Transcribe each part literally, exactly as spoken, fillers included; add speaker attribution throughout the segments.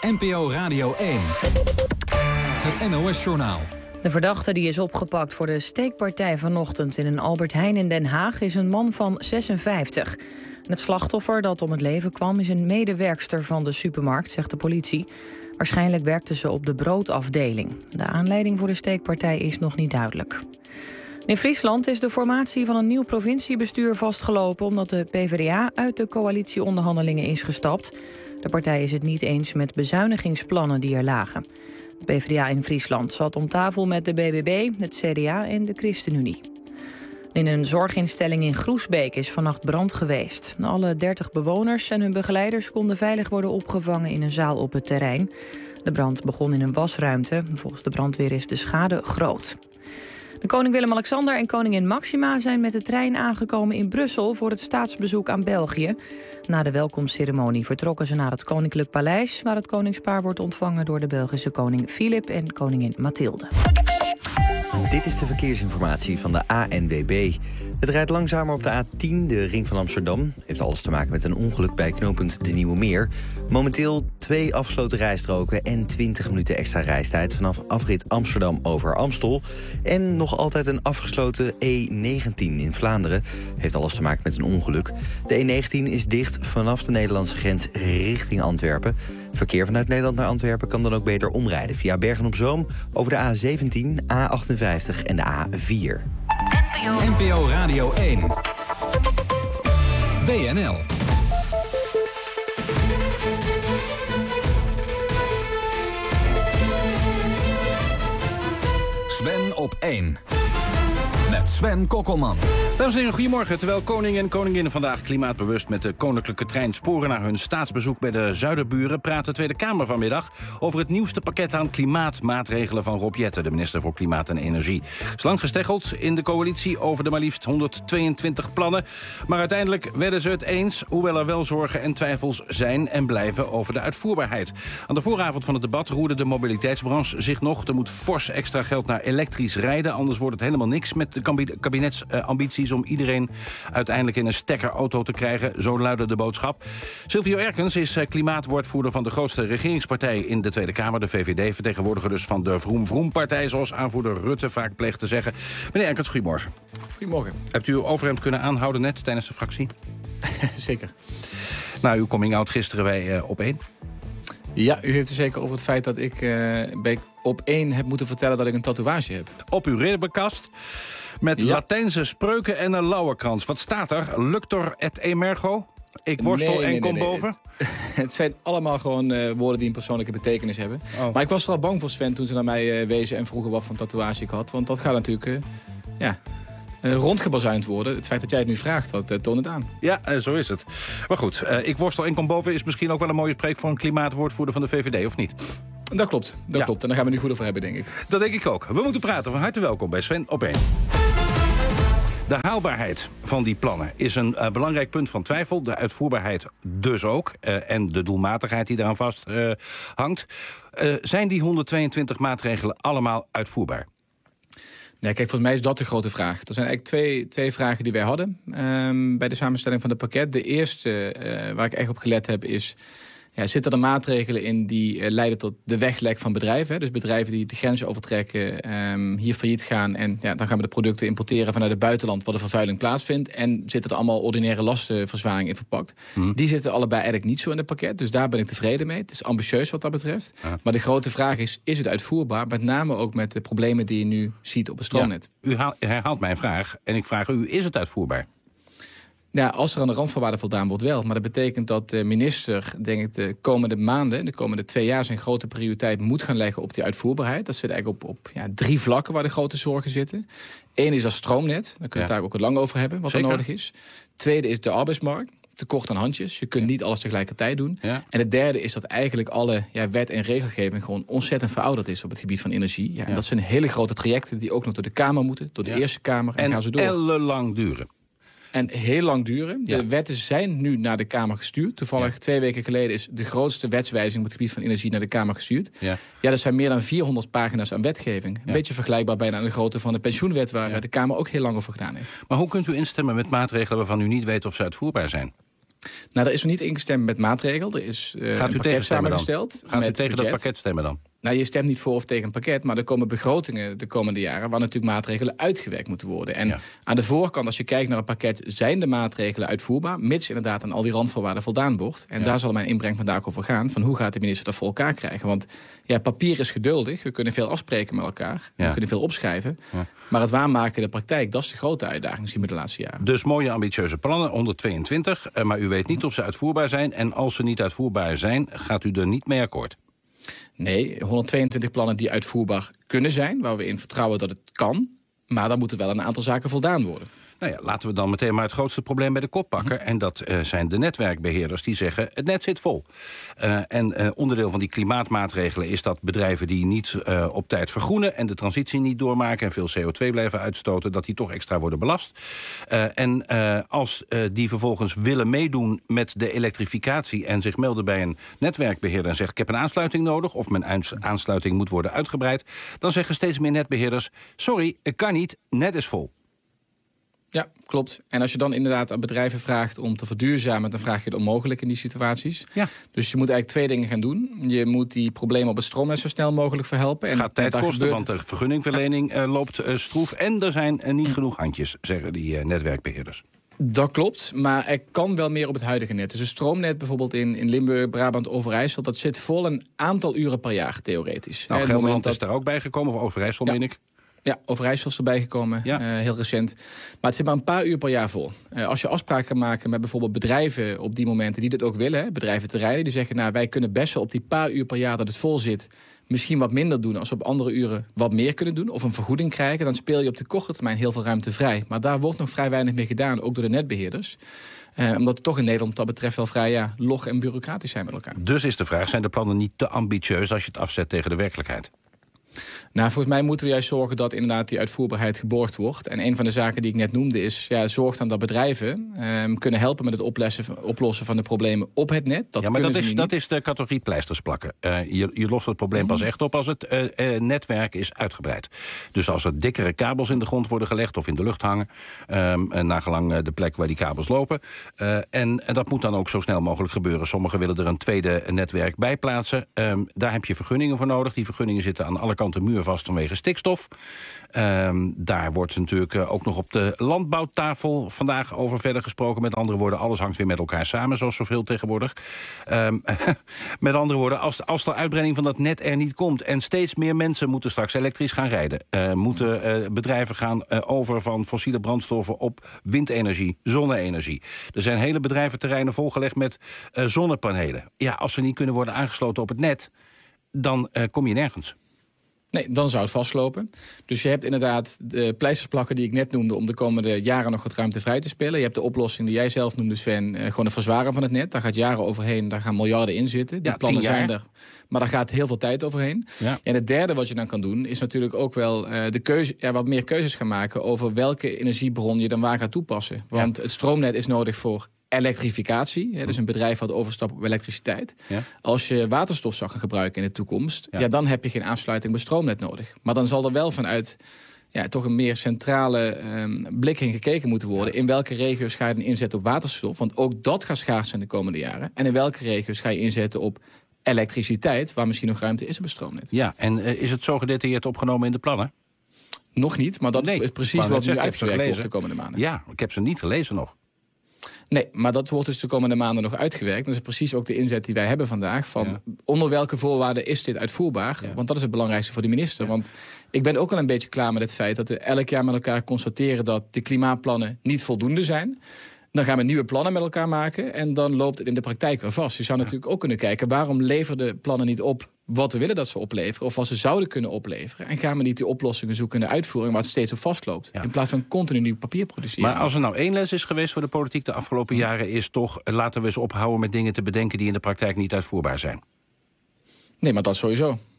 Speaker 1: N P O Radio één. Het N O S-journaal.
Speaker 2: De verdachte die is opgepakt voor de steekpartij vanochtend in een Albert Heijn in Den Haag is een man van zesenvijftig. Het slachtoffer dat om het leven kwam is een medewerkster van de supermarkt, zegt de politie. Waarschijnlijk werkte ze op de broodafdeling. De aanleiding voor de steekpartij is nog niet duidelijk. In Friesland is de formatie van een nieuw provinciebestuur vastgelopen omdat de P v d A uit de coalitieonderhandelingen is gestapt. De partij is het niet eens met bezuinigingsplannen die er lagen. De P v d A in Friesland zat om tafel met de B B B, het C D A en de ChristenUnie. In een zorginstelling in Groesbeek is vannacht brand geweest. Alle dertig bewoners en hun begeleiders konden veilig worden opgevangen in een zaal op het terrein. De brand begon in een wasruimte. Volgens de brandweer is de schade groot. De koning Willem-Alexander en koningin Maxima zijn met de trein aangekomen in Brussel voor het staatsbezoek aan België. Na de welkomstceremonie vertrokken ze naar het Koninklijk Paleis, waar het koningspaar wordt ontvangen door de Belgische koning Filip en koningin Mathilde.
Speaker 3: Dit is de verkeersinformatie van de A N W B. Het rijdt langzamer op de A tien, de ring van Amsterdam. Heeft alles te maken met een ongeluk bij knooppunt De Nieuwe Meer. Momenteel twee afgesloten rijstroken en twintig minuten extra reistijd vanaf afrit Amsterdam over Amstel. En nog altijd een afgesloten E negentien in Vlaanderen. Heeft alles te maken met een ongeluk. De E negentien is dicht vanaf de Nederlandse grens richting Antwerpen. Verkeer vanuit Nederland naar Antwerpen kan dan ook beter omrijden via Bergen-op-Zoom over de A zeventien, A achtenvijftig en de A vier.
Speaker 1: N P O Radio één. W N L. Sven op één. Met Sven Kokkelman.
Speaker 4: Dames en heren, goedemorgen. Terwijl koning en koningin vandaag klimaatbewust met de koninklijke trein sporen naar hun staatsbezoek bij de Zuiderburen, praat de Tweede Kamer vanmiddag over het nieuwste pakket aan klimaatmaatregelen van Rob Jetten, de minister voor Klimaat en Energie. Is lang gesteggeld in de coalitie over de maar liefst honderdtweeëntwintig plannen. Maar uiteindelijk werden ze het eens, hoewel er wel zorgen en twijfels zijn en blijven over de uitvoerbaarheid. Aan de vooravond van het debat roerde de mobiliteitsbranche zich nog. Er moet fors extra geld naar elektrisch rijden, anders wordt het helemaal niks met de kabinetsambities om iedereen uiteindelijk in een stekkerauto te krijgen. Zo luidde de boodschap. Silvio Erkens is klimaatwoordvoerder van de grootste regeringspartij in de Tweede Kamer, de V V D. Vertegenwoordiger dus van de Vroom-Vroom-partij, zoals aanvoerder Rutte vaak pleegt te zeggen. Meneer Erkens, goedemorgen.
Speaker 5: Goedemorgen.
Speaker 4: Hebt u uw overhemd kunnen aanhouden net tijdens de fractie?
Speaker 5: Zeker.
Speaker 4: Nou, uw coming-out gisteren bij uh, Op één.
Speaker 5: Ja, u heeft er zeker over het feit dat ik uh, bij Op één heb moeten vertellen dat ik een tatoeage heb.
Speaker 4: Op uw ridderbekast met ja. Latijnse spreuken en een lauwerkrans. Wat staat er? Luctor et emergo? Ik worstel
Speaker 5: nee, nee,
Speaker 4: en kom
Speaker 5: nee, nee.
Speaker 4: boven?
Speaker 5: Het, het zijn allemaal gewoon uh, woorden die een persoonlijke betekenis hebben. Oh. Maar ik was er al bang voor, Sven, toen ze naar mij uh, wezen en vroegen wat voor tatoeage ik had. Want dat gaat natuurlijk uh, ja, uh, rondgebazuind worden. Het feit dat jij het nu vraagt, dat uh, toont het aan.
Speaker 4: Ja, uh, zo is het. Maar goed, uh, ik worstel en kom boven is misschien ook wel een mooie spreek voor een klimaatwoordvoerder van de V V D, of niet?
Speaker 5: Dat klopt, dat ja. klopt. En daar gaan we nu goed over hebben, denk ik.
Speaker 4: Dat denk ik ook. We moeten praten. Van harte welkom bij Sven op één. De haalbaarheid van die plannen is een uh, belangrijk punt van twijfel. De uitvoerbaarheid dus ook. Uh, en de doelmatigheid die daaraan vast uh, hangt. Uh, zijn die honderdtweeëntwintig maatregelen allemaal uitvoerbaar?
Speaker 5: Nee, kijk, volgens mij is dat de grote vraag. Er zijn eigenlijk twee, twee vragen die wij hadden um, bij de samenstelling van het pakket. De eerste, uh, waar ik echt op gelet heb, is... Ja, zitten er maatregelen in die uh, leiden tot de weglek van bedrijven? Hè? Dus bedrijven die de grenzen overtrekken, um, hier failliet gaan... en ja, dan gaan we de producten importeren vanuit het buitenland... waar de vervuiling plaatsvindt. En zitten er allemaal ordinaire lastenverzwaring in verpakt. Hmm. Die zitten allebei eigenlijk niet zo in het pakket. Dus daar ben ik tevreden mee. Het is ambitieus wat dat betreft. Ja. Maar de grote vraag is, is het uitvoerbaar? Met name ook met de problemen die je nu ziet op het stroomnet.
Speaker 4: Ja, u haal, herhaalt mijn vraag en ik vraag u, is het uitvoerbaar?
Speaker 5: Ja, als er aan de randvoorwaarden voldaan wordt wel. Maar dat betekent dat de minister, denk ik, de komende maanden... de komende twee jaar zijn grote prioriteit moet gaan leggen op die uitvoerbaarheid. Dat zit eigenlijk op, op ja, drie vlakken waar de grote zorgen zitten. Eén is dat stroomnet. Daar kunnen we het daar ook wat lang over hebben, wat Zeker. er nodig is. Tweede is de arbeidsmarkt. Tekort aan handjes. Je kunt niet alles tegelijkertijd doen. Ja. En het derde is dat eigenlijk alle ja, wet en regelgeving... gewoon ontzettend verouderd is op het gebied van energie. Ja, en ja. dat zijn hele grote trajecten die ook nog door de Kamer moeten. Door de ja. Eerste Kamer. En, en gaan ze door.
Speaker 4: En ellenlang duren.
Speaker 5: En heel lang duren. De ja. wetten zijn nu naar de Kamer gestuurd. Toevallig ja. twee weken geleden is de grootste wetswijziging... op het gebied van energie naar de Kamer gestuurd. Ja, ja er zijn meer dan vierhonderd pagina's aan wetgeving. Een ja. beetje vergelijkbaar bijna aan de grootte van de pensioenwet... waar ja. de Kamer ook heel lang over gedaan heeft.
Speaker 4: Maar hoe kunt u instemmen met maatregelen waarvan u niet weet of ze uitvoerbaar zijn?
Speaker 5: Nou, er is nog niet ingestemd met maatregel. Er is uh,
Speaker 4: Gaat u
Speaker 5: een pakket samengesteld.
Speaker 4: Gaat
Speaker 5: met
Speaker 4: u tegen
Speaker 5: budget.
Speaker 4: dat pakket stemmen dan?
Speaker 5: Nou, je stemt niet voor of tegen een pakket, maar er komen begrotingen de komende jaren waar natuurlijk maatregelen uitgewerkt moeten worden. En ja. aan de voorkant, als je kijkt naar een pakket, zijn de maatregelen uitvoerbaar, mits inderdaad aan al die randvoorwaarden voldaan wordt. En ja. daar zal mijn inbreng vandaag over gaan, van hoe gaat de minister dat voor elkaar krijgen. Want ja, papier is geduldig, we kunnen veel afspreken met elkaar, ja. we kunnen veel opschrijven. Ja. Maar het waarmaken in de praktijk, dat is de grote uitdaging zien we de laatste jaren.
Speaker 4: Dus mooie ambitieuze plannen, honderdtweeëntwintig, maar u weet niet of ze uitvoerbaar zijn. En als ze niet uitvoerbaar zijn, gaat u er niet mee akkoord?
Speaker 5: Nee, honderdtweeëntwintig plannen die uitvoerbaar kunnen zijn, waar we in vertrouwen dat het kan. Maar dan moeten wel een aantal zaken voldaan worden.
Speaker 4: Nou ja, laten we dan meteen maar het grootste probleem bij de kop pakken. En dat uh, zijn de netwerkbeheerders die zeggen, het net zit vol. Uh, en uh, onderdeel van die klimaatmaatregelen is dat bedrijven die niet uh, op tijd vergroenen en de transitie niet doormaken en veel C O twee blijven uitstoten, dat die toch extra worden belast. Uh, en uh, als uh, die vervolgens willen meedoen met de elektrificatie en zich melden bij een netwerkbeheerder en zegt, ik heb een aansluiting nodig of mijn aansluiting moet worden uitgebreid, dan zeggen steeds meer netbeheerders, sorry, ik kan niet, net is vol.
Speaker 5: Ja, klopt. En als je dan inderdaad aan bedrijven vraagt om te verduurzamen, dan vraag je het onmogelijk in die situaties.
Speaker 4: Ja.
Speaker 5: Dus je moet eigenlijk twee dingen gaan doen. Je moet die problemen op het stroomnet zo snel mogelijk verhelpen.
Speaker 4: Het gaat tijd kosten, gebeurt... want de vergunningverlening uh, loopt uh, stroef. En er zijn uh, niet genoeg handjes, zeggen die uh, netwerkbeheerders.
Speaker 5: Dat klopt, maar er kan wel meer op het huidige net. Dus een stroomnet bijvoorbeeld in, in Limburg, Brabant, Overijssel, dat zit vol een aantal uren per jaar, theoretisch.
Speaker 4: Nou, Gelderland dat... is daar ook bij gekomen, of Overijssel,
Speaker 5: ja.
Speaker 4: meen ik.
Speaker 5: Ja, Overijssel is erbij gekomen, ja. uh, heel recent. Maar het zit maar een paar uur per jaar vol. Uh, als je afspraken kan maken met bijvoorbeeld bedrijven op die momenten die dit ook willen, hè, bedrijven terreinen, die zeggen, nou, wij kunnen best wel op die paar uur per jaar dat het vol zit, misschien wat minder doen als we op andere uren wat meer kunnen doen, of een vergoeding krijgen, dan speel je op de korte termijn heel veel ruimte vrij. Maar daar wordt nog vrij weinig mee gedaan, ook door de netbeheerders. Uh, omdat we toch in Nederland dat betreft wel vrij ja, log en bureaucratisch zijn met elkaar.
Speaker 4: Dus is de vraag, zijn de plannen niet te ambitieus als je het afzet tegen de werkelijkheid?
Speaker 5: Nou, volgens mij moeten we juist zorgen dat inderdaad die uitvoerbaarheid geborgd wordt. En een van de zaken die ik net noemde is, ja, zorg dan dat bedrijven um, kunnen helpen met het oplossen, oplossen van de problemen op het net. Dat
Speaker 4: ja, maar dat is,
Speaker 5: niet.
Speaker 4: dat is de categorie pleisters plakken. Uh, je, je lost het probleem pas echt op als het uh, uh, netwerk is uitgebreid. Dus als er dikkere kabels in de grond worden gelegd of in de lucht hangen, um, nagelang uh, de plek waar die kabels lopen. Uh, en, en dat moet dan ook zo snel mogelijk gebeuren. Sommigen willen er een tweede netwerk bij plaatsen. Um, daar heb je vergunningen voor nodig. Die vergunningen zitten aan alle kanten muur vast vanwege stikstof. Um, daar wordt natuurlijk uh, ook nog op de landbouwtafel vandaag over verder gesproken. Met andere woorden, alles hangt weer met elkaar samen, zoals zoveel tegenwoordig. Um, met andere woorden, als, als de uitbreiding van dat net er niet komt en steeds meer mensen moeten straks elektrisch gaan rijden, uh, moeten uh, bedrijven gaan uh, over van fossiele brandstoffen op windenergie, zonne-energie. Er zijn hele bedrijventerreinen volgelegd met uh, zonnepanelen. Ja, als ze niet kunnen worden aangesloten op het net, dan uh, kom je nergens.
Speaker 5: Nee, dan zou het vastlopen. Dus je hebt inderdaad de pleistersplakken die ik net noemde om de komende jaren nog wat ruimte vrij te spelen. Je hebt de oplossing die jij zelf noemde, Sven, uh, gewoon een verzwaren van het net. Daar gaat jaren overheen, daar gaan miljarden in zitten. Die
Speaker 4: ja,
Speaker 5: plannen zijn
Speaker 4: jaar.
Speaker 5: er, maar daar gaat heel veel tijd overheen. Ja. En het derde wat je dan kan doen, is natuurlijk ook wel uh, de keuze, ja, wat meer keuzes gaan maken over welke energiebron je dan waar gaat toepassen. Want ja. het stroomnet is nodig voor elektrificatie, hè, dus een bedrijf wat overstapt op elektriciteit. Ja. Als je waterstof zou gaan gebruiken in de toekomst, ja. Ja, dan heb je geen aansluiting bij stroomnet nodig. Maar dan zal er wel vanuit ja, toch een meer centrale um, blik in gekeken moeten worden. Ja. In welke regio's ga je dan inzetten op waterstof? Want ook dat gaat schaars zijn de komende jaren. En in welke regio's ga je inzetten op elektriciteit, waar misschien nog ruimte is op het stroomnet?
Speaker 4: Ja, en uh, is het zo gedetailleerd opgenomen in de plannen?
Speaker 5: Nog niet, maar dat nee, is precies wat nu uitgewerkt wordt de komende maanden.
Speaker 4: Ja, ik heb ze niet gelezen nog.
Speaker 5: Nee, maar dat wordt dus de komende maanden nog uitgewerkt. Dat is precies ook de inzet die wij hebben vandaag. Van ja. onder welke voorwaarden is dit uitvoerbaar? Ja. Want dat is het belangrijkste voor de minister. Ja. Want ik ben ook al een beetje klaar met het feit dat we elk jaar met elkaar constateren dat de klimaatplannen niet voldoende zijn. Dan gaan we nieuwe plannen met elkaar maken en dan loopt het in de praktijk weer vast. Je zou ja. natuurlijk ook kunnen kijken, waarom leveren de plannen niet op wat we willen dat ze opleveren, of wat ze zouden kunnen opleveren. En gaan we niet die oplossingen zoeken in de uitvoering waar het steeds op vastloopt. Ja. In plaats van continu nieuw papier produceren.
Speaker 4: Maar als er nou één les is geweest voor de politiek de afgelopen ja. jaren, is toch, laten we eens ophouden met dingen te bedenken die in de praktijk niet uitvoerbaar zijn.
Speaker 5: Nee, maar dat sowieso.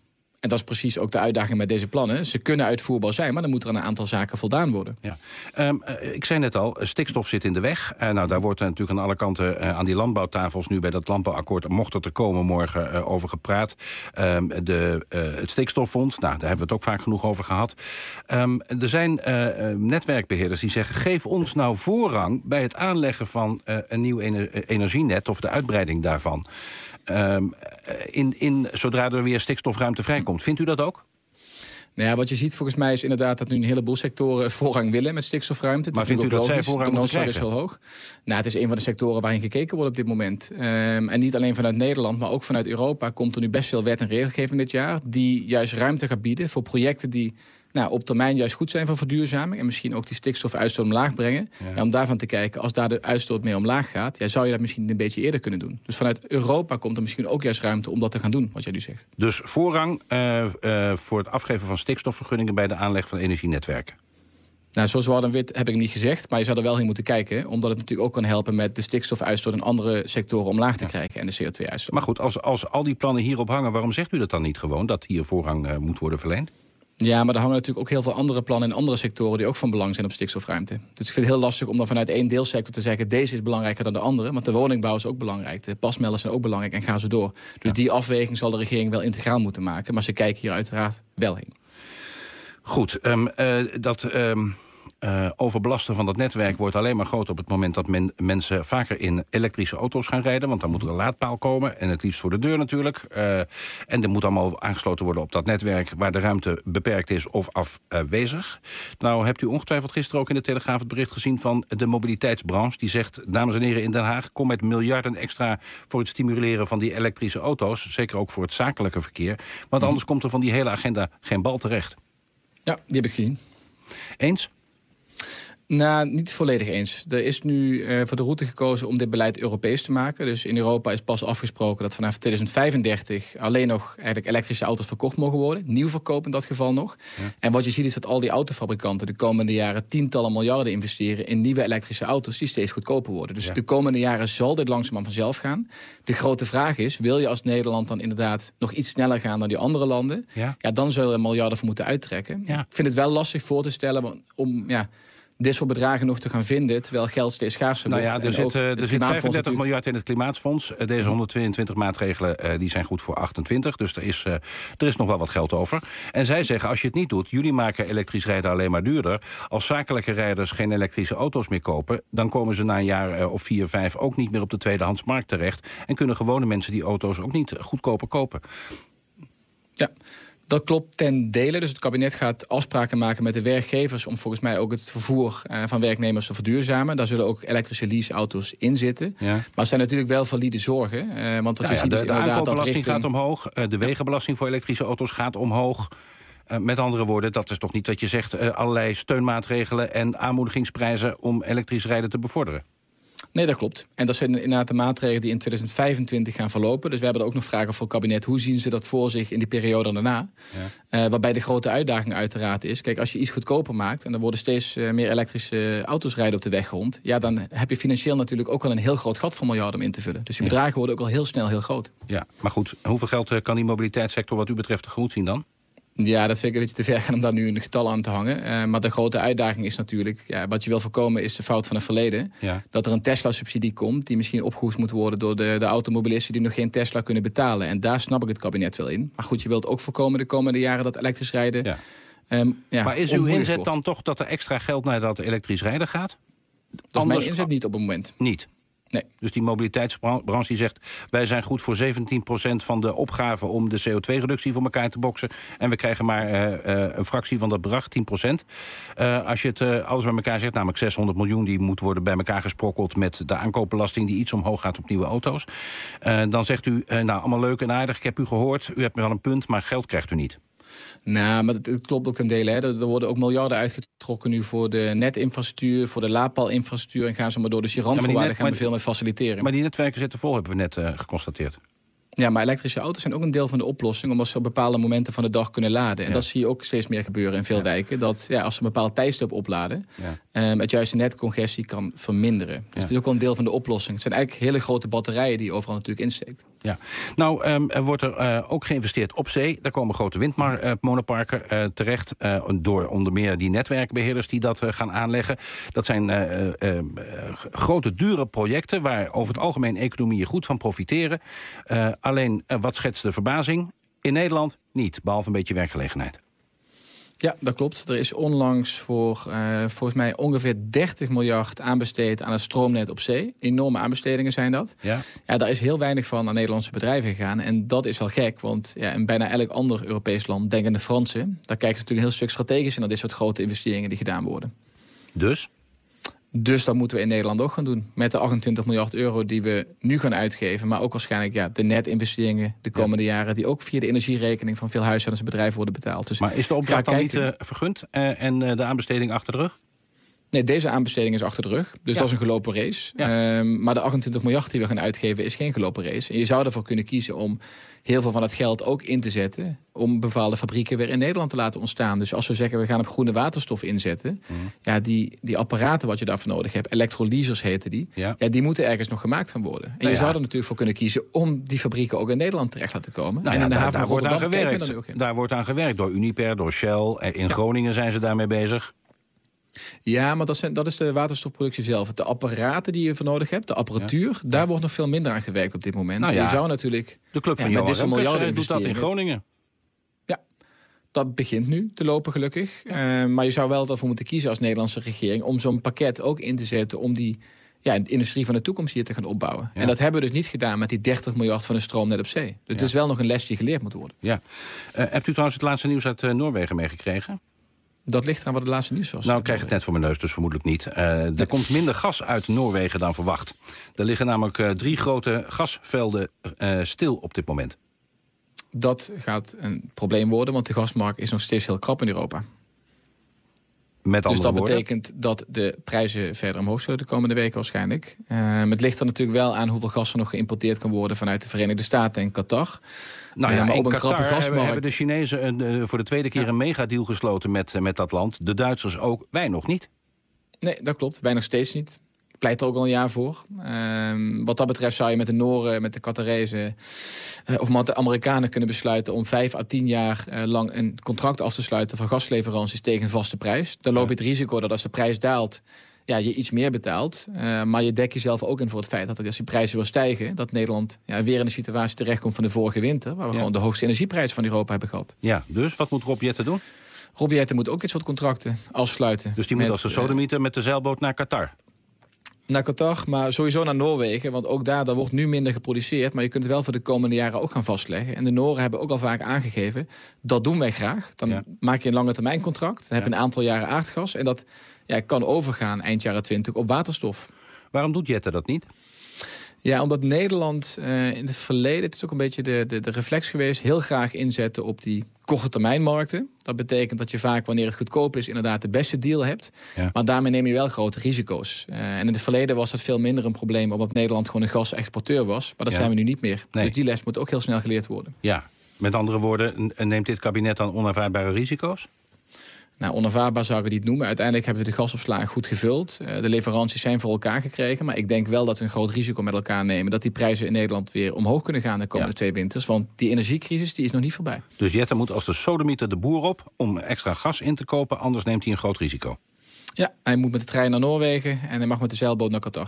Speaker 5: En dat is precies ook de uitdaging met deze plannen. Ze kunnen uitvoerbaar zijn, maar dan moet er aan een aantal zaken voldaan worden.
Speaker 4: Ja. Um, uh, ik zei net al, stikstof zit in de weg. Uh, nou, daar wordt uh, natuurlijk aan alle kanten uh, aan die landbouwtafels nu bij dat landbouwakkoord, mocht het er komen, morgen uh, over gepraat. Um, de, uh, het stikstoffonds, nou, daar hebben we het ook vaak genoeg over gehad. Um, er zijn uh, uh, netwerkbeheerders die zeggen, geef ons nou voorrang bij het aanleggen van uh, een nieuw ener- energienet of de uitbreiding daarvan. Um, in, in, zodra er weer stikstofruimte vrijkomt. Vindt u dat ook?
Speaker 5: Nou ja, wat je ziet volgens mij is inderdaad dat nu een heleboel sectoren voorrang willen met stikstofruimte.
Speaker 4: Maar vindt u dat zij voorrang moeten krijgen?
Speaker 5: De noodzaak is heel hoog. Nou, het is een van de sectoren waarin gekeken wordt op dit moment. Um, en niet alleen vanuit Nederland, maar ook vanuit Europa komt er nu best veel wet en regelgeving dit jaar die juist ruimte gaat bieden voor projecten die nou, op termijn juist goed zijn voor verduurzaming en misschien ook die stikstofuitstoot omlaag brengen. Ja. Ja, om daarvan te kijken, als daar de uitstoot mee omlaag gaat, ja, zou je dat misschien een beetje eerder kunnen doen. Dus vanuit Europa komt er misschien ook juist ruimte om dat te gaan doen, wat jij nu zegt.
Speaker 4: Dus voorrang uh, uh, voor het afgeven van stikstofvergunningen bij de aanleg van energienetwerken?
Speaker 5: Nou, zoals Warden Wit heb ik niet gezegd, maar je zou er wel in moeten kijken, omdat het natuurlijk ook kan helpen met de stikstofuitstoot in andere sectoren omlaag te krijgen en de C O twee uitstoot.
Speaker 4: Maar goed, als, als al die plannen hierop hangen, waarom zegt u dat dan niet gewoon, dat hier voorrang uh, moet worden verleend?
Speaker 5: Ja, maar er hangen natuurlijk ook heel veel andere plannen in andere sectoren die ook van belang zijn op stikstofruimte. Dus ik vind het heel lastig om dan vanuit één deelsector te zeggen, deze is belangrijker dan de andere. Want de woningbouw is ook belangrijk, de pasmelders zijn ook belangrijk en gaan zo door. Dus ja. die afweging zal de regering wel integraal moeten maken, maar ze kijken hier uiteraard wel heen.
Speaker 4: Goed, um, uh, dat um, uh, overbelasten van dat netwerk wordt alleen maar groter op het moment dat men, mensen vaker in elektrische auto's gaan rijden. Want dan moet er een laadpaal komen en het liefst voor de deur natuurlijk. Uh, en er moet allemaal aangesloten worden op dat netwerk waar de ruimte beperkt is of afwezig. Nou hebt u ongetwijfeld gisteren ook in de Telegraaf het bericht gezien van de mobiliteitsbranche. Die zegt, dames en heren in Den Haag, kom met miljarden extra voor het stimuleren van die elektrische auto's. Zeker ook voor het zakelijke verkeer. Want anders komt er van die hele agenda geen bal terecht.
Speaker 5: Ja, die heb ik gezien.
Speaker 4: Eens?
Speaker 5: Nou, niet volledig eens. Er is nu uh, voor de route gekozen om dit beleid Europees te maken. Dus in Europa is pas afgesproken dat vanaf twintig vijfendertig alleen nog eigenlijk elektrische auto's verkocht mogen worden. Nieuw verkoop in dat geval nog. Ja. En wat je ziet is dat al die autofabrikanten de komende jaren tientallen miljarden investeren in nieuwe elektrische auto's die steeds goedkoper worden. Dus ja. de komende jaren zal dit langzaam vanzelf gaan. De grote vraag is, wil je als Nederland dan inderdaad nog iets sneller gaan dan die andere landen? Ja, ja dan zullen er miljarden voor moeten uittrekken. Ja. Ik vind het wel lastig voor te stellen om ja, dit soort bedragen nog te gaan vinden, terwijl geld steeds schaarser wordt.
Speaker 4: Nou ja, er zit, uh, er zit vijfendertig miljard in het Klimaatfonds. Uh, deze honderdtweeëntwintig maatregelen uh, die zijn goed voor achtentwintig. Dus er is, uh, er is nog wel wat geld over. En zij zeggen, als je het niet doet, jullie maken elektrisch rijden alleen maar duurder. Als zakelijke rijders geen elektrische auto's meer kopen, dan komen ze na een jaar uh, of vier, vijf ook niet meer op de tweedehandsmarkt terecht. En kunnen gewone mensen die auto's ook niet goedkoper kopen.
Speaker 5: Ja. Dat klopt ten dele. Dus het kabinet gaat afspraken maken met de werkgevers om volgens mij ook het vervoer uh, van werknemers te verduurzamen. Daar zullen ook elektrische leaseauto's in zitten. Ja. Maar er zijn natuurlijk wel valide zorgen. Uh, want wat
Speaker 4: ja,
Speaker 5: je ziet
Speaker 4: ja, de,
Speaker 5: is
Speaker 4: de
Speaker 5: inderdaad
Speaker 4: aankoopbelasting
Speaker 5: dat richting...
Speaker 4: gaat omhoog. Uh, de wegenbelasting voor elektrische auto's gaat omhoog. Uh, met andere woorden, dat is toch niet wat je zegt, uh, allerlei steunmaatregelen en aanmoedigingsprijzen om elektrisch rijden te bevorderen?
Speaker 5: Nee, dat klopt. En dat zijn inderdaad de maatregelen die in twintig vijfentwintig gaan verlopen. Dus we hebben er ook nog vragen voor het kabinet. Hoe zien ze dat voor zich in die periode daarna? Ja. Uh, waarbij de grote uitdaging uiteraard is, kijk, als je iets goedkoper maakt en er worden steeds uh, meer elektrische auto's rijden op de weg rond, ja, dan heb je financieel natuurlijk ook wel een heel groot gat van miljarden om in te vullen. Dus die bedragen ja. worden ook al heel snel heel groot. Ja,
Speaker 4: maar goed, hoeveel geld uh, kan die mobiliteitssector wat u betreft tegemoet zien dan?
Speaker 5: Ja, dat vind ik een beetje te ver gaan om daar nu een getal aan te hangen. Uh, maar de grote uitdaging is natuurlijk, ja, wat je wil voorkomen is de fout van het verleden. Ja. Dat er een Tesla-subsidie komt die misschien opgehoest moet worden door de, de automobilisten die nog geen Tesla kunnen betalen. En daar snap ik het kabinet wel in. Maar goed, je wilt ook voorkomen de komende jaren dat elektrisch rijden...
Speaker 4: Ja.
Speaker 5: Um, ja,
Speaker 4: maar is uw inzet wordt. dan toch dat er extra geld naar dat elektrisch rijden gaat?
Speaker 5: Dat is Anders... mijn inzet niet op het moment.
Speaker 4: Niet?
Speaker 5: Nee.
Speaker 4: Dus die mobiliteitsbranche die zegt, wij zijn goed voor zeventien procent van de opgave om de C O twee reductie voor elkaar te boksen. En we krijgen maar uh, uh, een fractie van dat bedrag, tien procent. Uh, als je het uh, alles bij elkaar zegt, namelijk zeshonderd miljoen... die moet worden bij elkaar gesprokkeld met de aankoopbelasting die iets omhoog gaat op nieuwe auto's. Uh, dan zegt u, uh, nou, allemaal leuk en aardig, ik heb u gehoord, u hebt wel een punt, maar geld krijgt u niet.
Speaker 5: Nou, maar het klopt ook ten dele. Hè. Er worden ook miljarden uitgetrokken nu voor de netinfrastructuur, voor de laadpaalinfrastructuur en gaan ze maar door. Dus die randvoorwaarden ja, gaan we veel meer faciliteren.
Speaker 4: Maar die netwerken zitten vol, hebben we net uh, geconstateerd.
Speaker 5: Ja, maar elektrische auto's zijn ook een deel van de oplossing, omdat ze op bepaalde momenten van de dag kunnen laden. En ja. dat zie je ook steeds meer gebeuren in veel ja. wijken. Dat ja, als ze een bepaald tijdstip opladen, um, het juiste netcongestie kan verminderen. Dus ja. het is ook wel een deel van de oplossing. Het zijn eigenlijk hele grote batterijen die je overal natuurlijk insteekt.
Speaker 4: Ja. Nou, um, er wordt er uh, ook geïnvesteerd op zee. Daar komen grote windmolenparken uh, terecht. Uh, door onder meer die netwerkbeheerders die dat uh, gaan aanleggen. Dat zijn uh, uh, uh, grote, dure projecten waar over het algemeen economieën goed van profiteren. Uh, alleen, uh, wat schetst de verbazing? In Nederland niet, behalve een beetje werkgelegenheid.
Speaker 5: Ja, dat klopt. Er is onlangs voor uh, volgens mij ongeveer dertig miljard aanbesteed aan het stroomnet op zee. Enorme aanbestedingen zijn dat. Ja. Ja, daar is heel weinig van aan Nederlandse bedrijven gegaan. En dat is wel gek, want ja, in bijna elk ander Europees land, denk aan de Fransen, daar kijken ze natuurlijk een heel stuk strategisch naar dit soort grote investeringen die gedaan worden.
Speaker 4: Dus?
Speaker 5: Dus dat moeten we in Nederland ook gaan doen. Met de achtentwintig miljard euro die we nu gaan uitgeven. Maar ook waarschijnlijk ja, de netinvesteringen de komende ja. jaren, die ook via de energierekening van veel huishoudens en bedrijven worden betaald. Dus
Speaker 4: maar is de opdracht dan niet uh, vergund uh, en uh, de aanbesteding achter de rug?
Speaker 5: Nee, deze aanbesteding is achter de rug. Dus ja. dat is een gelopen race. Ja. Um, maar de achtentwintig miljard die we gaan uitgeven is geen gelopen race. En je zou ervoor kunnen kiezen om heel veel van het geld ook in te zetten om bepaalde fabrieken weer in Nederland te laten ontstaan. Dus als we zeggen we gaan op groene waterstof inzetten, mm. ja, die, die apparaten wat je daarvoor nodig hebt, elektrolysers heten die, ja. Ja, die moeten ergens nog gemaakt gaan worden. En nou je ja. zou er natuurlijk voor kunnen kiezen om die fabrieken ook in Nederland terecht te laten komen.
Speaker 4: Nou ja, en in de daar, daar, wordt aan gewerkt. daar wordt aan gewerkt door Uniper, door Shell. In ja. Groningen zijn ze daarmee bezig.
Speaker 5: Ja, maar dat, zijn, dat is de waterstofproductie zelf. De apparaten die je voor nodig hebt, de apparatuur, ja. daar wordt nog veel minder aan gewerkt op dit moment.
Speaker 4: Nou ja,
Speaker 5: je zou natuurlijk
Speaker 4: de club van ja, Johan Remkes doet dat in Groningen.
Speaker 5: Ja, dat begint nu te lopen gelukkig. Ja. Uh, maar je zou wel ervoor moeten kiezen als Nederlandse regering om zo'n pakket ook in te zetten om die ja, de industrie van de toekomst hier te gaan opbouwen. Ja. En dat hebben we dus niet gedaan met die dertig miljard van de stroomnet op zee. Dus ja. het is wel nog een les die geleerd moet worden.
Speaker 4: Ja. Uh, hebt u trouwens het laatste nieuws uit uh, Noorwegen meegekregen?
Speaker 5: Dat ligt aan wat het laatste nieuws was.
Speaker 4: Nou, ik krijg het net voor mijn neus, dus vermoedelijk niet. Uh, er nee. komt minder gas uit Noorwegen dan verwacht. Er liggen namelijk uh, drie grote gasvelden uh, stil op dit moment.
Speaker 5: Dat gaat een probleem worden, want de gasmarkt is nog steeds heel krap in Europa.
Speaker 4: Met
Speaker 5: dus dat
Speaker 4: woorden?
Speaker 5: betekent dat de prijzen verder omhoog zullen de komende weken waarschijnlijk. Uh, het ligt er natuurlijk wel aan hoeveel gas er nog geïmporteerd kan worden vanuit de Verenigde Staten en Qatar.
Speaker 4: Nou ja,
Speaker 5: uh, maar
Speaker 4: in
Speaker 5: op een
Speaker 4: Qatar
Speaker 5: gasmarkt
Speaker 4: hebben, hebben de Chinezen een, uh, voor de tweede keer ja. een megadeal gesloten met, uh, met dat land. De Duitsers ook, wij nog niet.
Speaker 5: Nee, dat klopt. Wij nog steeds niet. Ik pleit er ook al een jaar voor. Uh, wat dat betreft zou je met de Noren, met de Qatarezen uh, of met de Amerikanen kunnen besluiten om vijf à tien jaar uh, lang een contract af te sluiten van gasleveranties tegen een vaste prijs. Dan loop je het risico dat als de prijs daalt, ja, je iets meer betaalt. Uh, maar je dekt jezelf ook in voor het feit dat als die prijzen wil stijgen, dat Nederland ja, weer in de situatie terechtkomt van de vorige winter, waar we ja. gewoon de hoogste energieprijs van Europa hebben gehad.
Speaker 4: Ja, dus wat moet Rob Jetten doen?
Speaker 5: Rob Jetten moet ook dit soort contracten afsluiten.
Speaker 4: Dus die moet met, als de sodemieter met de zeilboot naar Qatar?
Speaker 5: Naar Qatar, maar sowieso naar Noorwegen. Want ook daar, daar wordt nu minder geproduceerd. Maar je kunt het wel voor de komende jaren ook gaan vastleggen. En de Noren hebben ook al vaak aangegeven, dat doen wij graag. Dan ja. maak je een lange termijn contract. Dan ja. heb je een aantal jaren aardgas. En dat ja, kan overgaan eind jaren twintig op waterstof.
Speaker 4: Waarom doet Jetten dat niet?
Speaker 5: Ja, omdat Nederland uh, in het verleden, het is ook een beetje de, de, de reflex geweest, heel graag inzetten op die korte termijn markten. Dat betekent dat je vaak, wanneer het goedkoop is, inderdaad de beste deal hebt. Ja. Maar daarmee neem je wel grote risico's. Uh, en in het verleden was dat veel minder een probleem, omdat Nederland gewoon een gasexporteur was. Maar dat ja. zijn we nu niet meer. Nee. Dus die les moet ook heel snel geleerd worden.
Speaker 4: Ja, met andere woorden, neemt dit kabinet dan onaanvaardbare risico's?
Speaker 5: Nou, onaanvaardbaar zou ik het niet noemen. Uiteindelijk hebben we de gasopslagen goed gevuld. Uh, de leveranties zijn voor elkaar gekregen. Maar ik denk wel dat we een groot risico met elkaar nemen. Dat die prijzen in Nederland weer omhoog kunnen gaan de komende ja. twee winters. Want die energiecrisis die is nog niet voorbij.
Speaker 4: Dus Jetten moet als de sodemieter de boer op om extra gas in te kopen. Anders neemt hij een groot risico.
Speaker 5: Ja, hij moet met de trein naar Noorwegen en hij mag met de zeilboot naar Qatar.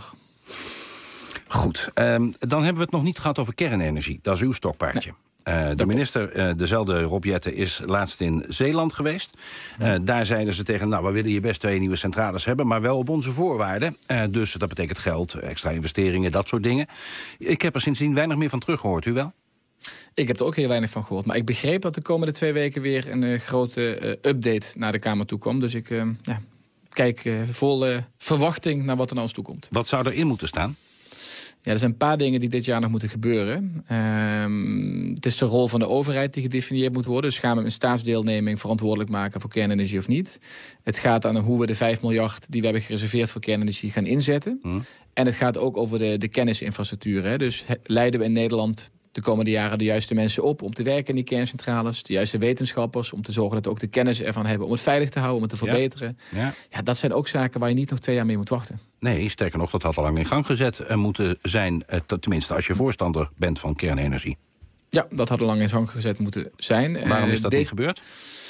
Speaker 4: Goed, um, dan hebben we het nog niet gehad over kernenergie. Dat is uw stokpaardje. Nee. Uh, de minister, uh, dezelfde Rob Jetten, is laatst in Zeeland geweest. Uh, daar zeiden ze tegen, nou, we willen hier best twee nieuwe centrales hebben, maar wel op onze voorwaarden. Uh, dus dat betekent geld, extra investeringen, dat soort dingen. Ik heb er sindsdien weinig meer van teruggehoord, u wel?
Speaker 5: Ik heb er ook heel weinig van gehoord. Maar ik begreep dat de komende twee weken weer een uh, grote uh, update naar de Kamer toe kwam. Dus ik uh, ja, kijk uh, vol uh, verwachting naar wat er naar ons toe komt.
Speaker 4: Wat zou erin moeten staan?
Speaker 5: Ja, er zijn een paar dingen die dit jaar nog moeten gebeuren. Um, het is de rol van de overheid die gedefinieerd moet worden. Dus gaan we een staatsdeelneming verantwoordelijk maken voor kernenergie of niet? Het gaat aan hoe we de vijf miljard die we hebben gereserveerd voor kernenergie gaan inzetten. Hmm. En het gaat ook over de, de kennisinfrastructuur. Hè. Dus he, leiden we in Nederland de komende jaren de juiste mensen op om te werken in die kerncentrales. De juiste wetenschappers om te zorgen dat we ook de kennis ervan hebben om het veilig te houden, om het te verbeteren. Ja. Ja. Ja, dat zijn ook zaken waar je niet nog twee jaar mee moet wachten.
Speaker 4: Nee, sterker nog, dat had al lang in gang gezet uh, moeten zijn. Uh, tenminste, als je voorstander bent van kernenergie.
Speaker 5: Ja, dat had al lang in gang gezet moeten zijn.
Speaker 4: Waarom is dat
Speaker 5: uh,
Speaker 4: niet gebeurd?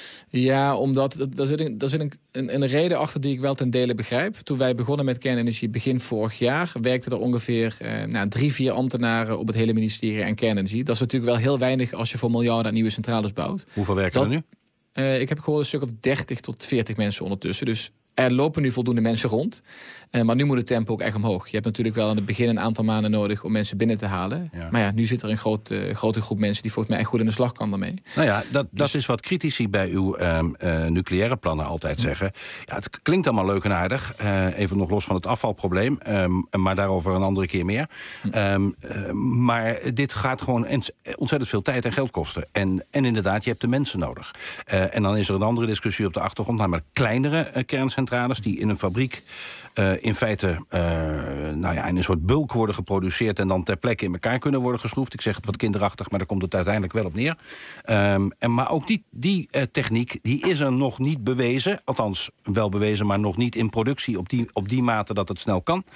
Speaker 5: Ja, omdat daar zit, een, daar zit een, een, een reden achter die ik wel ten dele begrijp. Toen wij begonnen met kernenergie begin vorig jaar, werkten er ongeveer eh, nou, drie, vier ambtenaren op het hele ministerie aan kernenergie. Dat is natuurlijk wel heel weinig als je voor miljarden aan nieuwe centrales bouwt.
Speaker 4: Hoeveel werken
Speaker 5: dat,
Speaker 4: er nu?
Speaker 5: Uh, ik heb gehoord een stuk of dertig tot veertig mensen ondertussen. Dus er lopen nu voldoende mensen rond. Uh, maar nu moet het tempo ook echt omhoog. Je hebt natuurlijk wel aan het begin een aantal maanden nodig om mensen binnen te halen. Ja. Maar ja, nu zit er een groot, uh, grote groep mensen die volgens mij echt goed in de slag kan daarmee.
Speaker 4: Nou ja, dat, dat dus... is wat critici bij uw uh, uh, nucleaire plannen altijd zeggen. Ja, het klinkt allemaal leuk en aardig. Uh, even nog los van het afvalprobleem. Um, maar daarover een andere keer meer. Um, uh, maar dit gaat gewoon ontzettend veel tijd en geld kosten. En, en inderdaad, je hebt de mensen nodig. Uh, en dan is er een andere discussie op de achtergrond. Namelijk kleinere uh, kerncentrales die in een fabriek uh, in feite uh, nou ja, in een soort bulk worden geproduceerd en dan ter plekke in elkaar kunnen worden geschroefd. Ik zeg het wat kinderachtig, maar daar komt het uiteindelijk wel op neer. Um, en, maar ook die, die uh, techniek die is er nog niet bewezen. Althans, wel bewezen, maar nog niet in productie op die, op die mate dat het snel kan.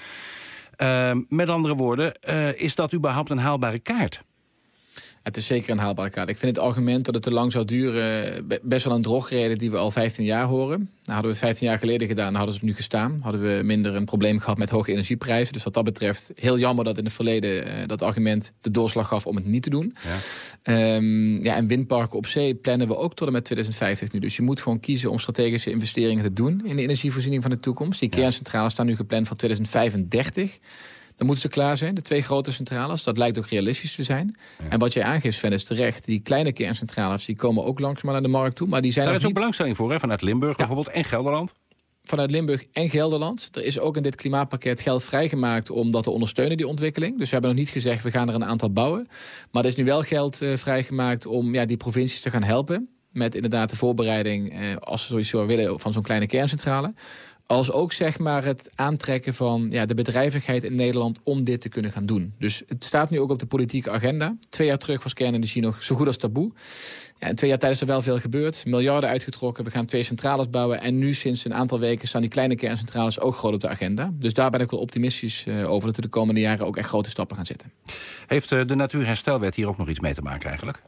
Speaker 4: Uh, met andere woorden, uh, is dat überhaupt een haalbare kaart?
Speaker 5: Het is zeker een haalbare kaart. Ik vind het argument dat het te lang zou duren best wel een drogreden die we al vijftien jaar horen. Nou, hadden we het vijftien jaar geleden gedaan, dan hadden ze het nu gestaan. Hadden we minder een probleem gehad met hoge energieprijzen. Dus wat dat betreft, heel jammer dat in het verleden uh, dat argument de doorslag gaf om het niet te doen. Ja. Um, ja, en windparken op zee plannen we ook tot en met twintig vijftig nu. Dus je moet gewoon kiezen om strategische investeringen te doen in de energievoorziening van de toekomst. Die kerncentrales staan nu gepland voor twintig vijfendertig. Dan moeten ze klaar zijn, de twee grote centrales. Dat lijkt ook realistisch te zijn. Ja. En wat jij aangeeft, Sven, is terecht. Die kleine kerncentrales die komen ook langzaam naar de markt toe. Maar die zijn
Speaker 4: Daar is ook
Speaker 5: niet...
Speaker 4: belangstelling voor, hè? Vanuit Limburg ja. bijvoorbeeld en Gelderland.
Speaker 5: Vanuit Limburg en Gelderland. Er is ook in dit klimaatpakket geld vrijgemaakt om dat te ondersteunen, die ontwikkeling. Dus we hebben nog niet gezegd, we gaan er een aantal bouwen. Maar er is nu wel geld uh, vrijgemaakt om ja, die provincies te gaan helpen. Met inderdaad de voorbereiding, uh, als ze sowieso willen, van zo'n kleine kerncentrale. Als ook zeg maar het aantrekken van ja, de bedrijvigheid in Nederland om dit te kunnen gaan doen. Dus het staat nu ook op de politieke agenda. Twee jaar terug was kernenergie nog zo goed als taboe. Ja, en twee jaar tijd is er wel veel gebeurd. Miljarden uitgetrokken. We gaan twee centrales bouwen. En nu sinds een aantal weken staan die kleine kerncentrales ook groot op de agenda. Dus daar ben ik wel optimistisch uh, over dat we de komende jaren ook echt grote stappen gaan zetten.
Speaker 4: Heeft uh, de Natuurherstelwet hier ook nog iets mee te maken eigenlijk?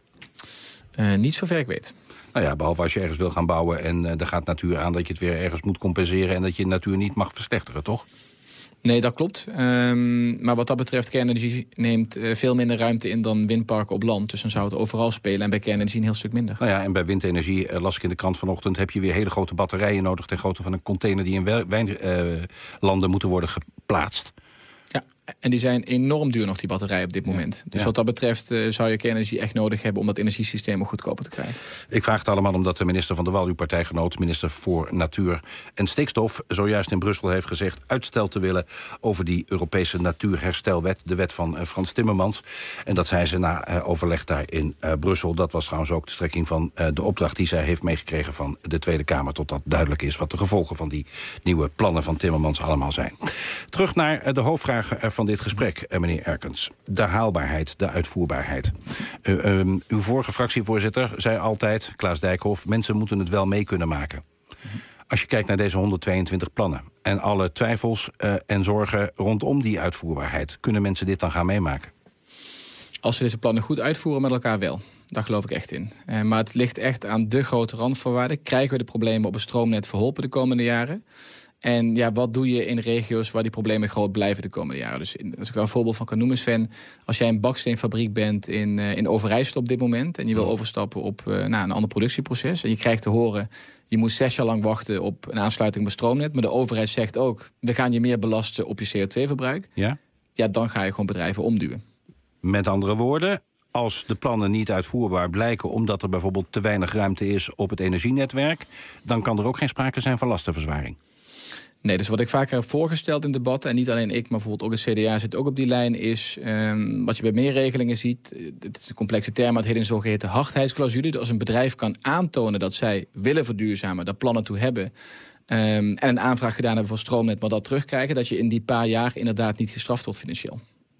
Speaker 5: Uh, niet zover ik weet.
Speaker 4: Nou ja, behalve als je ergens wil gaan bouwen en uh, er gaat natuur aan dat je het weer ergens moet compenseren en dat je natuur niet mag verslechteren, toch?
Speaker 5: Nee, dat klopt. Um, maar wat dat betreft, kernenergie neemt uh, veel minder ruimte in dan windparken op land. Dus dan zou het overal spelen en bij kernenergie een heel stuk minder.
Speaker 4: Nou ja, en bij windenergie, uh, las ik in de krant vanochtend, heb je weer hele grote batterijen nodig ter grootte van een container die in wijnlanden uh, moeten worden geplaatst.
Speaker 5: Ja, en die zijn enorm duur nog, die batterijen op dit moment. Ja. Dus ja. wat dat betreft uh, zou je kernenergie echt nodig hebben om dat energiesysteem ook goedkoper te krijgen.
Speaker 4: Ik vraag het allemaal omdat de minister van de Wal, uw partijgenoot, minister voor Natuur en Stikstof, zojuist in Brussel heeft gezegd uitstel te willen over die Europese Natuurherstelwet, de wet van uh, Frans Timmermans. En dat zei ze na uh, overleg daar in uh, Brussel. Dat was trouwens ook de strekking van uh, de opdracht die zij heeft meegekregen van de Tweede Kamer, totdat duidelijk is wat de gevolgen van die nieuwe plannen van Timmermans allemaal zijn. Terug naar uh, de hoofdvraag uh, van dit gesprek, uh, meneer Erkens. De haalbaarheid, de uitvoerbaarheid. Uh, um, uw vorige fractievoorzitter zei altijd, Klaas Dijkhoff, mensen moeten het wel mee kunnen maken. Als je kijkt naar deze honderdtweeëntwintig plannen en alle twijfels uh, en zorgen rondom die uitvoerbaarheid, kunnen mensen dit dan gaan meemaken?
Speaker 5: Als ze deze plannen goed uitvoeren met elkaar wel. Daar geloof ik echt in. Uh, maar het ligt echt aan de grote randvoorwaarden. Krijgen we de problemen op het stroomnet verholpen de komende jaren? En ja, wat doe je in regio's waar die problemen groot blijven de komende jaren? Dus als ik daar een voorbeeld van kan noemen, Sven, als jij een baksteenfabriek bent in, uh, in Overijssel op dit moment en je wil overstappen op uh, nou, een ander productieproces en je krijgt te horen, je moet zes jaar lang wachten op een aansluiting op het stroomnet, maar de overheid zegt ook, we gaan je meer belasten op je C O twee verbruik. Ja? Ja, dan ga je gewoon bedrijven omduwen.
Speaker 4: Met andere woorden, als de plannen niet uitvoerbaar blijken omdat er bijvoorbeeld te weinig ruimte is op het energienetwerk, dan kan er ook geen sprake zijn van lastenverzwaring.
Speaker 5: Nee, dus wat ik vaker heb voorgesteld in debatten, en niet alleen ik, maar bijvoorbeeld ook het C D A zit ook op die lijn, is um, wat je bij meer regelingen ziet, het is een complexe term, maar het heet een zogeheten hardheidsclausule. Dus als een bedrijf kan aantonen dat zij willen verduurzamen, daar plannen toe hebben, um, en een aanvraag gedaan hebben voor stroomnet, maar dat terugkrijgen, dat je in die paar jaar inderdaad niet gestraft wordt financieel.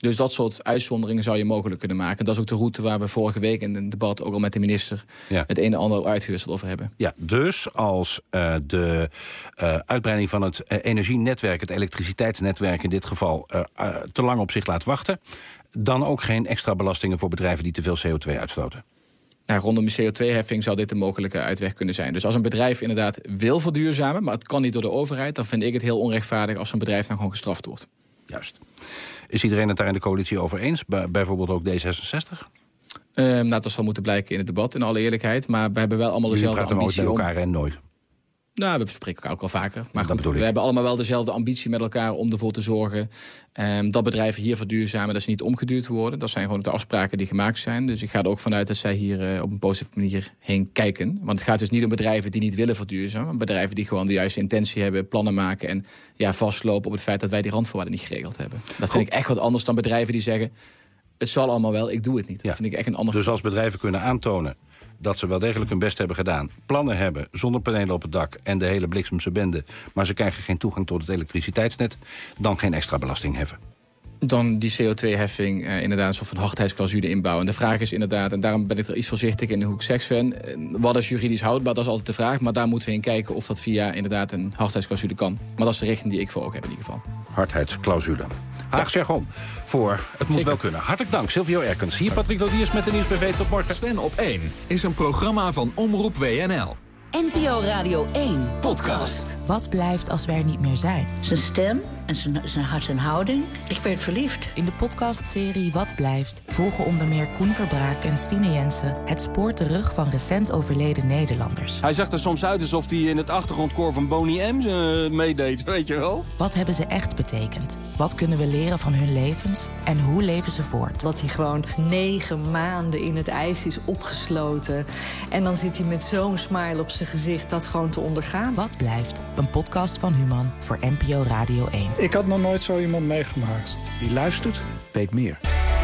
Speaker 5: Dus dat soort uitzonderingen zou je mogelijk kunnen maken. Dat is ook de route waar we vorige week in een debat ook al met de minister ja. het een en ander uitgewisseld over hebben.
Speaker 4: Ja, dus als uh, de uh, uitbreiding van het uh, energienetwerk, het elektriciteitsnetwerk in dit geval, uh, uh, te lang op zich laat wachten, dan ook geen extra belastingen voor bedrijven die te veel C O twee uitstoten.
Speaker 5: Nou, rondom de C O twee heffing zou dit een mogelijke uitweg kunnen zijn. Dus als een bedrijf inderdaad wil verduurzamen, maar het kan niet door de overheid, dan vind ik het heel onrechtvaardig als een bedrijf dan gewoon gestraft wordt.
Speaker 4: Juist. Is iedereen het daar in de coalitie over eens? Bij, bijvoorbeeld ook D zesenzestig?
Speaker 5: Uh, nou, dat zal moeten blijken in het debat, in alle eerlijkheid. Maar we hebben wel allemaal dezelfde ambitie.
Speaker 4: Jullie praten nooit met elkaar en nooit?
Speaker 5: Nou, we bespreken elkaar ook al vaker. Maar goed, we hebben allemaal wel dezelfde ambitie met elkaar om ervoor te zorgen um, dat bedrijven hier verduurzamen, dat ze niet omgeduwd worden. Dat zijn gewoon de afspraken die gemaakt zijn. Dus ik ga er ook vanuit dat zij hier uh, op een positieve manier heen kijken. Want het gaat dus niet om bedrijven die niet willen verduurzamen, maar bedrijven die gewoon de juiste intentie hebben, plannen maken en ja, vastlopen op het feit dat wij die randvoorwaarden niet geregeld hebben. Dat vind ik echt wat anders dan bedrijven die zeggen, het zal allemaal wel, ik doe het niet. Dat ja. vind ik echt een ander.
Speaker 4: Dus als bedrijven kunnen aantonen dat ze wel degelijk hun best hebben gedaan, plannen hebben, zonnepanelen op het dak en de hele bliksemse bende, maar ze krijgen geen toegang tot het elektriciteitsnet, dan geen extra belasting heffen.
Speaker 5: Dan die C O twee heffing uh, inderdaad een soort van hardheidsclausule inbouwen. En de vraag is inderdaad, en daarom ben ik er iets voorzichtig in de hoek seksfan, uh, wat is juridisch houdbaar, dat is altijd de vraag, maar daar moeten we in kijken of dat via inderdaad een hardheidsclausule kan. Maar dat is de richting die ik voor ook heb in ieder geval.
Speaker 4: Hardheidsclausule. Haag jargon voor Het Moet
Speaker 5: Zeker.
Speaker 4: Wel Kunnen. Hartelijk dank, Silvio Erkens. Hier Patrick Lodiers met de Nieuws B V. Tot morgen.
Speaker 1: Sven op één is een programma van Omroep W N L.
Speaker 6: N P O Radio één podcast.
Speaker 7: Wat blijft als we er niet meer zijn?
Speaker 8: Zijn stem en zijn, zijn hart en houding. Ik werd verliefd.
Speaker 7: In de podcastserie Wat blijft volgen onder meer Koen Verbraak en Stine Jensen het spoor terug van recent overleden Nederlanders.
Speaker 9: Hij zag er soms uit alsof hij in het achtergrondkoor van Boney M uh, meedeed, weet je wel.
Speaker 7: Wat hebben ze echt betekend? Wat kunnen we leren van hun levens? En hoe leven ze voort?
Speaker 10: Dat hij gewoon negen maanden in het ijs is opgesloten. En dan zit hij met zo'n smile op zijn gezicht dat gewoon te ondergaan.
Speaker 7: Wat blijft? Een podcast van Human voor N P O Radio één.
Speaker 11: Ik had nog nooit zo iemand meegemaakt.
Speaker 1: Wie luistert, weet meer.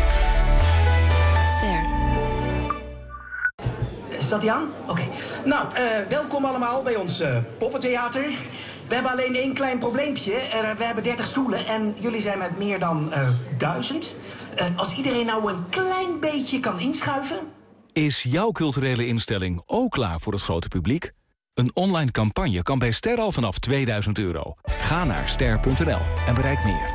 Speaker 10: Ster.
Speaker 12: Staat die aan? Oké. Okay. Nou, uh, welkom allemaal bij ons uh, poppentheater. We hebben alleen één klein probleempje. Uh, we hebben dertig stoelen en jullie zijn met meer dan uh, duizend. Uh, als iedereen nou een klein beetje kan inschuiven.
Speaker 1: Is jouw culturele instelling ook klaar voor het grote publiek? Een online campagne kan bij Ster al vanaf tweeduizend euro. Ga naar ster punt n l en bereik meer.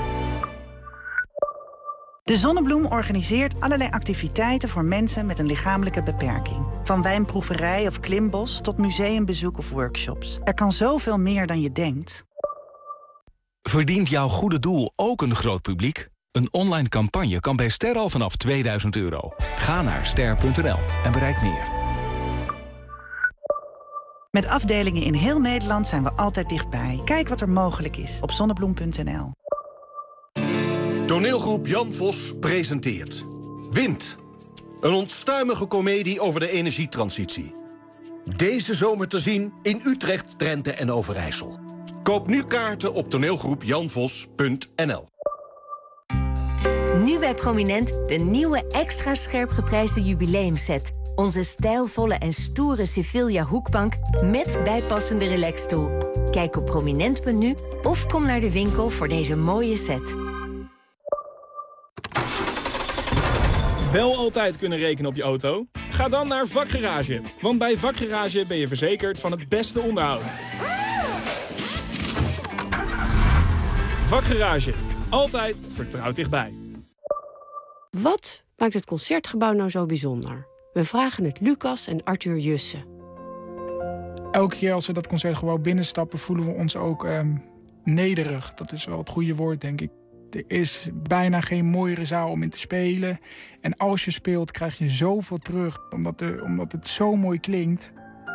Speaker 13: De Zonnebloem organiseert allerlei activiteiten voor mensen met een lichamelijke beperking. Van wijnproeverij of klimbos tot museumbezoek of workshops. Er kan zoveel meer dan je denkt.
Speaker 1: Verdient jouw goede doel ook een groot publiek? Een online campagne kan bij Ster al vanaf tweeduizend euro. Ga naar ster punt n l en bereik meer.
Speaker 13: Met afdelingen in heel Nederland zijn we altijd dichtbij. Kijk wat er mogelijk is op zonnebloem punt n l.
Speaker 14: Toneelgroep Jan Vos presenteert Wind. Een onstuimige komedie over de energietransitie. Deze zomer te zien in Utrecht, Drenthe en Overijssel. Koop nu kaarten op toneelgroep jan vos punt n l.
Speaker 6: Nu bij Prominent de nieuwe extra scherp geprijsde jubileumset. Onze stijlvolle en stoere Sevilla hoekbank met bijpassende relaxstoel. Kijk op prominent punt n u of kom naar de winkel voor deze mooie set.
Speaker 15: Wel altijd kunnen rekenen op je auto? Ga dan naar Vakgarage. Want bij Vakgarage ben je verzekerd van het beste onderhoud. Vakgarage. Altijd vertrouwd dichtbij.
Speaker 16: Wat maakt het Concertgebouw nou zo bijzonder? We vragen het Lucas en Arthur Jussen.
Speaker 11: Elke keer als we dat Concertgebouw binnenstappen voelen we ons ook um, nederig. Dat is wel het goede woord, denk ik. Er is bijna geen mooiere zaal om in te spelen. En als je speelt, krijg je zoveel terug. Omdat, er, omdat het zo mooi klinkt.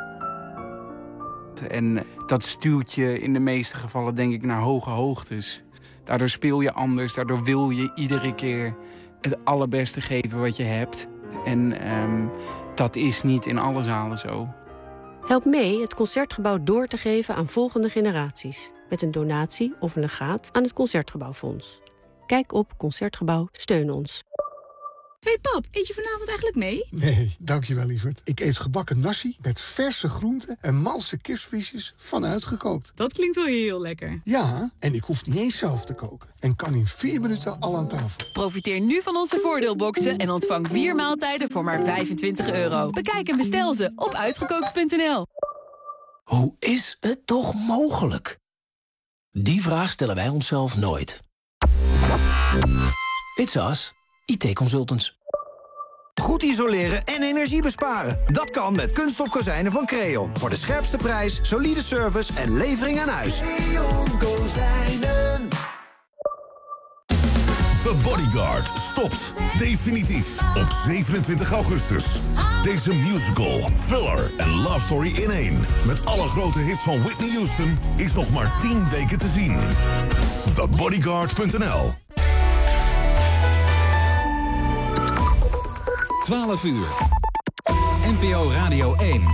Speaker 17: En dat stuurt je in de meeste gevallen, denk ik, naar hoge hoogtes. Daardoor speel je anders. Daardoor wil je iedere keer het allerbeste geven wat je hebt. En um, dat is niet in alle zalen zo.
Speaker 16: Help mee het Concertgebouw door te geven aan volgende generaties. Met een donatie of een legaat aan het Concertgebouwfonds. Kijk op Concertgebouw, steun ons.
Speaker 18: Hey pap, eet je vanavond eigenlijk mee?
Speaker 19: Nee, dankjewel lieverd. Ik eet gebakken nasi met verse groenten en malse kipspiesjes van uitgekookt.
Speaker 18: Dat klinkt wel heel lekker.
Speaker 19: Ja, en ik hoef niet eens zelf te koken. En kan in vier minuten al aan tafel.
Speaker 20: Profiteer nu van onze voordeelboxen en ontvang vier maaltijden voor maar vijfentwintig euro. Bekijk en bestel ze op uitgekookt punt n l.
Speaker 21: Hoe is het toch mogelijk? Die vraag stellen wij onszelf nooit. It's us. I T Consultants.
Speaker 22: Goed isoleren en energie besparen. Dat kan met kunststof kozijnen van Creon. Voor de scherpste prijs, solide service en levering aan huis. Creon Kozijnen.
Speaker 23: The Bodyguard stopt definitief op zevenentwintig augustus. Deze musical, thriller en love story in één. Met alle grote hits van Whitney Houston is nog maar tien weken te zien. the bodyguard punt n l.
Speaker 1: twaalf uur. N P O Radio één.